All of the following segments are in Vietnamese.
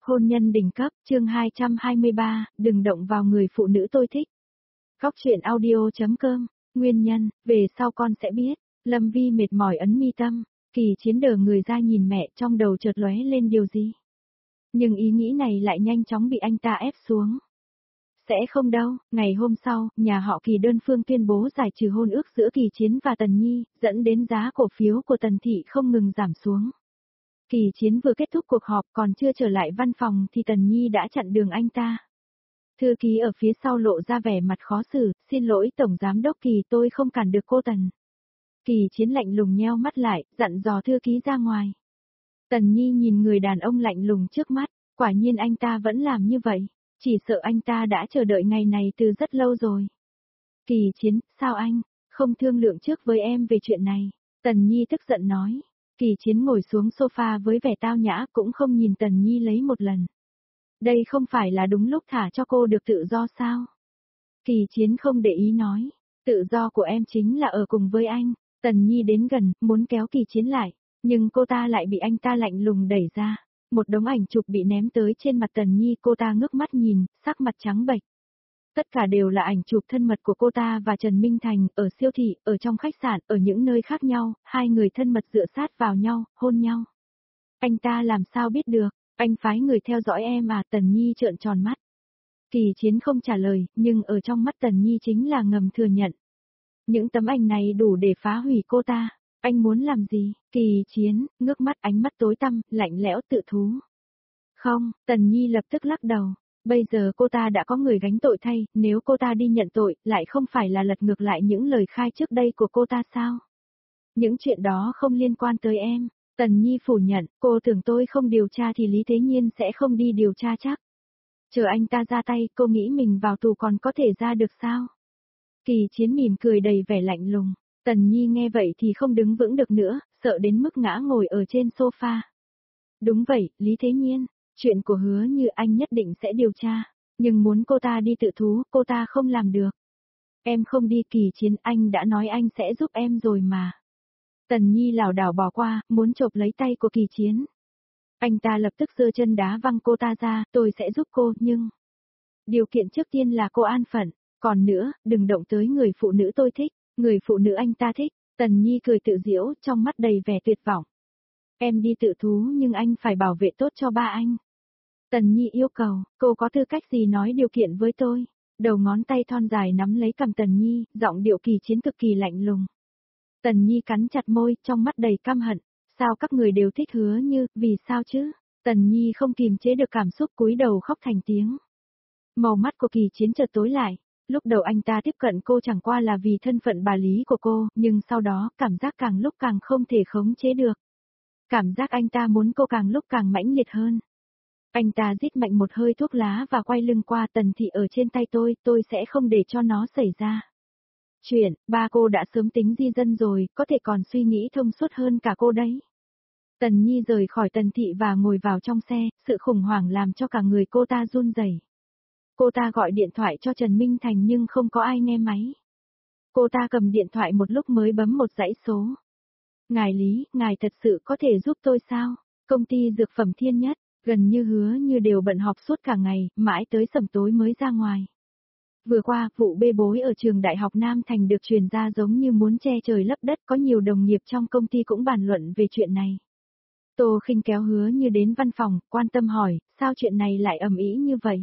Hôn nhân đỉnh cấp, chương 223, đừng động vào người phụ nữ tôi thích. Góc truyện audio.com, nguyên nhân, về sau con sẽ biết. Lâm Vi mệt mỏi ấn mi tâm, Kỳ Chiến đờ người ra nhìn mẹ, trong đầu chợt lóe lên điều gì. Nhưng ý nghĩ này lại nhanh chóng bị anh ta ép xuống. Sẽ không đâu, ngày hôm sau, nhà họ Kỳ đơn phương tuyên bố giải trừ hôn ước giữa Kỳ Chiến và Tần Nhi, dẫn đến giá cổ phiếu của Tần Thị không ngừng giảm xuống. Kỳ Chiến vừa kết thúc cuộc họp còn chưa trở lại văn phòng thì Tần Nhi đã chặn đường anh ta. Thư ký ở phía sau lộ ra vẻ mặt khó xử, xin lỗi Tổng Giám Đốc Kỳ, tôi không cản được cô Tần. Kỳ Chiến lạnh lùng nheo mắt lại, dặn dò thư ký ra ngoài. Tần Nhi nhìn người đàn ông lạnh lùng trước mắt, quả nhiên anh ta vẫn làm như vậy, chỉ sợ anh ta đã chờ đợi ngày này từ rất lâu rồi. Kỳ Chiến, sao anh, không thương lượng trước với em về chuyện này? Tần Nhi tức giận nói. Kỳ Chiến ngồi xuống sofa với vẻ tao nhã cũng không nhìn Tần Nhi lấy một lần. Đây không phải là đúng lúc thả cho cô được tự do sao? Kỳ Chiến không để ý nói, tự do của em chính là ở cùng với anh. Tần Nhi đến gần, muốn kéo Kỳ Chiến lại, nhưng cô ta lại bị anh ta lạnh lùng đẩy ra. Một đống ảnh chụp bị ném tới trên mặt Tần Nhi, cô ta ngước mắt nhìn, sắc mặt trắng bệch. Tất cả đều là ảnh chụp thân mật của cô ta và Trần Minh Thành, ở siêu thị, ở trong khách sạn, ở những nơi khác nhau, hai người thân mật dựa sát vào nhau, hôn nhau. Anh ta làm sao biết được, anh phái người theo dõi em à? Tần Nhi trợn tròn mắt. Kỳ Chiến không trả lời, nhưng ở trong mắt Tần Nhi chính là ngầm thừa nhận. Những tấm ảnh này đủ để phá hủy cô ta. Anh muốn làm gì? Kỳ Chiến, ngước mắt, ánh mắt tối tăm, lạnh lẽo tự thú. Không, Tần Nhi lập tức lắc đầu. Bây giờ cô ta đã có người gánh tội thay, nếu cô ta đi nhận tội, lại không phải là lật ngược lại những lời khai trước đây của cô ta sao? Những chuyện đó không liên quan tới em. Tần Nhi phủ nhận, cô tưởng tôi không điều tra thì Lý Thế Nhiên sẽ không đi điều tra chắc. Chờ anh ta ra tay, cô nghĩ mình vào tù còn có thể ra được sao? Kỳ Chiến mỉm cười đầy vẻ lạnh lùng. Tần Nhi nghe vậy thì không đứng vững được nữa, sợ đến mức ngã ngồi ở trên sofa. Đúng vậy, Lý Thế Nhiên, chuyện của Hứa Như anh nhất định sẽ điều tra, nhưng muốn cô ta đi tự thú, cô ta không làm được. Em không đi. Kỳ Chiến, anh đã nói anh sẽ giúp em rồi mà. Tần Nhi lảo đảo bỏ qua, muốn chộp lấy tay của Kỳ Chiến. Anh ta lập tức giơ chân đá văng cô ta ra, tôi sẽ giúp cô, nhưng điều kiện trước tiên là cô an phận, còn nữa, đừng động tới người phụ nữ tôi thích, người phụ nữ anh ta thích. Tần Nhi cười tự giễu, trong mắt đầy vẻ tuyệt vọng. Em đi tự thú nhưng anh phải bảo vệ tốt cho ba anh. Tần Nhi yêu cầu, cô có tư cách gì nói điều kiện với tôi? Đầu ngón tay thon dài nắm lấy cằm Tần Nhi, giọng điệu Kỳ Chiến cực kỳ lạnh lùng. Tần Nhi cắn chặt môi, trong mắt đầy căm hận. Sao các người đều thích Hứa Như, vì sao chứ? Tần Nhi không kìm chế được cảm xúc cúi đầu khóc thành tiếng. Màu mắt của Kỳ Chiến chợt tối lại. Lúc đầu anh ta tiếp cận cô chẳng qua là vì thân phận bà Lý của cô, nhưng sau đó, cảm giác càng lúc càng không thể khống chế được. Cảm giác anh ta muốn cô càng lúc càng mãnh liệt hơn. Anh ta rít mạnh một hơi thuốc lá và quay lưng qua. Tần Thị ở trên tay tôi sẽ không để cho nó xảy ra. Chuyện, ba cô đã sớm tính di dân rồi, có thể còn suy nghĩ thông suốt hơn cả cô đấy. Tần Nhi rời khỏi Tần Thị và ngồi vào trong xe, sự khủng hoảng làm cho cả người cô ta run rẩy. Cô ta gọi điện thoại cho Trần Minh Thành nhưng không có ai nghe máy. Cô ta cầm điện thoại một lúc mới bấm một dãy số. Ngài Lý, ngài thật sự có thể giúp tôi sao? Công ty dược phẩm Thiên Nhất, gần như Hứa Như đều bận họp suốt cả ngày, mãi tới sẩm tối mới ra ngoài. Vừa qua, vụ bê bối ở trường Đại học Nam Thành được truyền ra giống như muốn che trời lấp đất, có nhiều đồng nghiệp trong công ty cũng bàn luận về chuyện này. Tô Khinh kéo Hứa Như đến văn phòng, quan tâm hỏi, sao chuyện này lại ầm ĩ như vậy?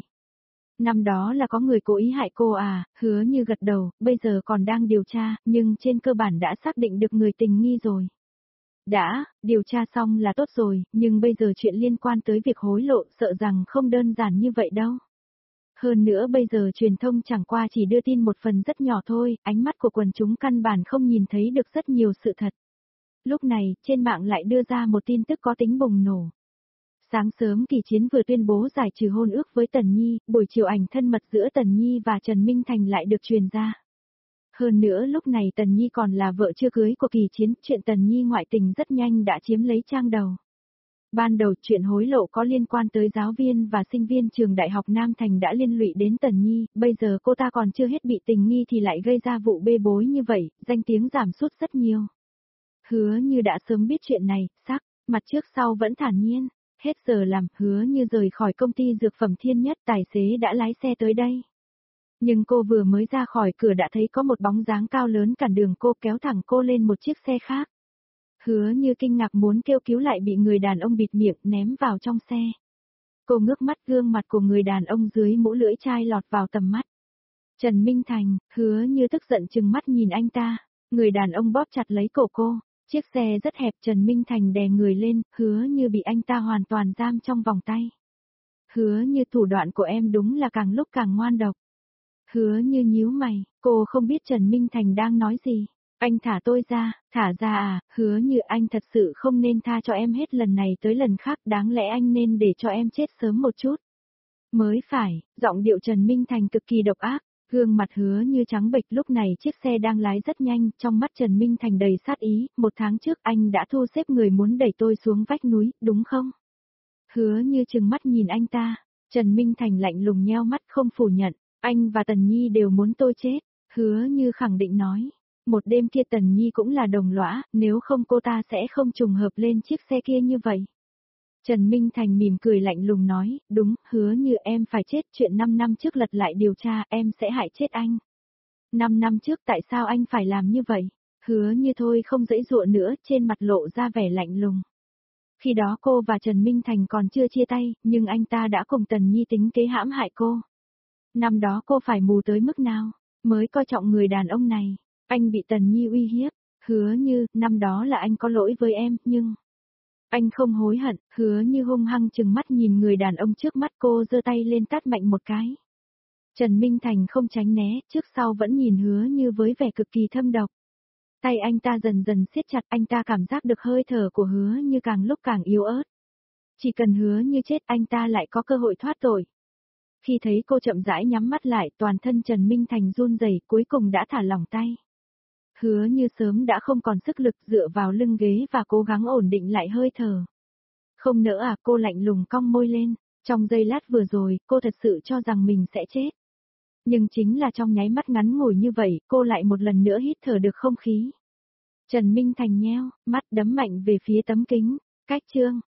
Năm đó là có người cố ý hại cô à? Hứa Như gật đầu, bây giờ còn đang điều tra, nhưng trên cơ bản đã xác định được người tình nghi rồi. Đã, điều tra xong là tốt rồi, nhưng bây giờ chuyện liên quan tới việc hối lộ sợ rằng không đơn giản như vậy đâu. Hơn nữa bây giờ truyền thông chẳng qua chỉ đưa tin một phần rất nhỏ thôi, ánh mắt của quần chúng căn bản không nhìn thấy được rất nhiều sự thật. Lúc này, trên mạng lại đưa ra một tin tức có tính bùng nổ. Sáng sớm Kỳ Chiến vừa tuyên bố giải trừ hôn ước với Tần Nhi, buổi chiều ảnh thân mật giữa Tần Nhi và Trần Minh Thành lại được truyền ra. Hơn nữa lúc này Tần Nhi còn là vợ chưa cưới của Kỳ Chiến, chuyện Tần Nhi ngoại tình rất nhanh đã chiếm lấy trang đầu. Ban đầu chuyện hối lộ có liên quan tới giáo viên và sinh viên trường Đại học Nam Thành đã liên lụy đến Tần Nhi, bây giờ cô ta còn chưa hết bị tình nghi thì lại gây ra vụ bê bối như vậy, danh tiếng giảm sút rất nhiều. Hứa Như đã sớm biết chuyện này, mặt trước sau vẫn thản nhiên. Hết giờ làm, Hứa Như rời khỏi công ty dược phẩm Thiên Nhất, tài xế đã lái xe tới đây. Nhưng cô vừa mới ra khỏi cửa đã thấy có một bóng dáng cao lớn cản đường cô, kéo thẳng cô lên một chiếc xe khác. Hứa Như kinh ngạc muốn kêu cứu lại bị người đàn ông bịt miệng ném vào trong xe. Cô ngước mắt, gương mặt của người đàn ông dưới mũ lưỡi chai lọt vào tầm mắt. Trần Minh Thành. Hứa Như tức giận trừng mắt nhìn anh ta. Người đàn ông bóp chặt lấy cổ cô. Chiếc xe rất hẹp, Trần Minh Thành đè người lên, Hứa Như bị anh ta hoàn toàn giam trong vòng tay. Hứa Như, thủ đoạn của em đúng là càng lúc càng ngoan độc. Hứa Như nhíu mày, cô không biết Trần Minh Thành đang nói gì. Anh thả tôi ra. Thả ra à? Hứa Như, anh thật sự không nên tha cho em hết lần này tới lần khác, đáng lẽ anh nên để cho em chết sớm một chút. Mới phải. Giọng điệu Trần Minh Thành cực kỳ độc ác. Gương mặt Hứa Như trắng bệch, lúc này chiếc xe đang lái rất nhanh, trong mắt Trần Minh Thành đầy sát ý. 1 tháng trước anh đã thu xếp người muốn đẩy tôi xuống vách núi, đúng không? Hứa Như trừng mắt nhìn anh ta. Trần Minh Thành lạnh lùng nheo mắt, không phủ nhận. Anh và Tần Nhi đều muốn tôi chết. Hứa Như khẳng định nói. Một đêm kia Tần Nhi cũng là đồng lõa, nếu không cô ta sẽ không trùng hợp lên chiếc xe kia như vậy. Trần Minh Thành mỉm cười lạnh lùng nói, đúng, Hứa Như, em phải chết, chuyện 5 năm trước lật lại điều tra, em sẽ hại chết anh. 5 năm trước tại sao anh phải làm như vậy? Hứa Như thôi không giãy giụa nữa, trên mặt lộ ra vẻ lạnh lùng. Khi đó cô và Trần Minh Thành còn chưa chia tay, nhưng anh ta đã cùng Tần Nhi tính kế hãm hại cô. Năm đó cô phải mù tới mức nào, mới coi trọng người đàn ông này. Anh bị Tần Nhi uy hiếp. Hứa Như, năm đó là anh có lỗi với em, nhưng anh không hối hận. Hứa Như hung hăng trừng mắt nhìn người đàn ông trước mắt, cô giơ tay lên tát mạnh một cái. Trần Minh Thành không tránh né, trước sau vẫn nhìn Hứa Như với vẻ cực kỳ thâm độc. Tay anh ta dần dần siết chặt, anh ta cảm giác được hơi thở của Hứa Như càng lúc càng yếu ớt. Chỉ cần Hứa Như chết, anh ta lại có cơ hội thoát tội. Khi thấy cô chậm rãi nhắm mắt lại, toàn thân Trần Minh Thành run rẩy, cuối cùng đã thả lỏng tay. Hứa Như sớm đã không còn sức lực, dựa vào lưng ghế và cố gắng ổn định lại hơi thở. Không nỡ à? Cô lạnh lùng cong môi lên. Trong giây lát vừa rồi, cô thật sự cho rằng mình sẽ chết. Nhưng chính là trong nháy mắt ngắn ngủi như vậy, cô lại một lần nữa hít thở được không khí. Trần Minh Thành nheo mắt, đấm mạnh về phía tấm kính. Cách chương.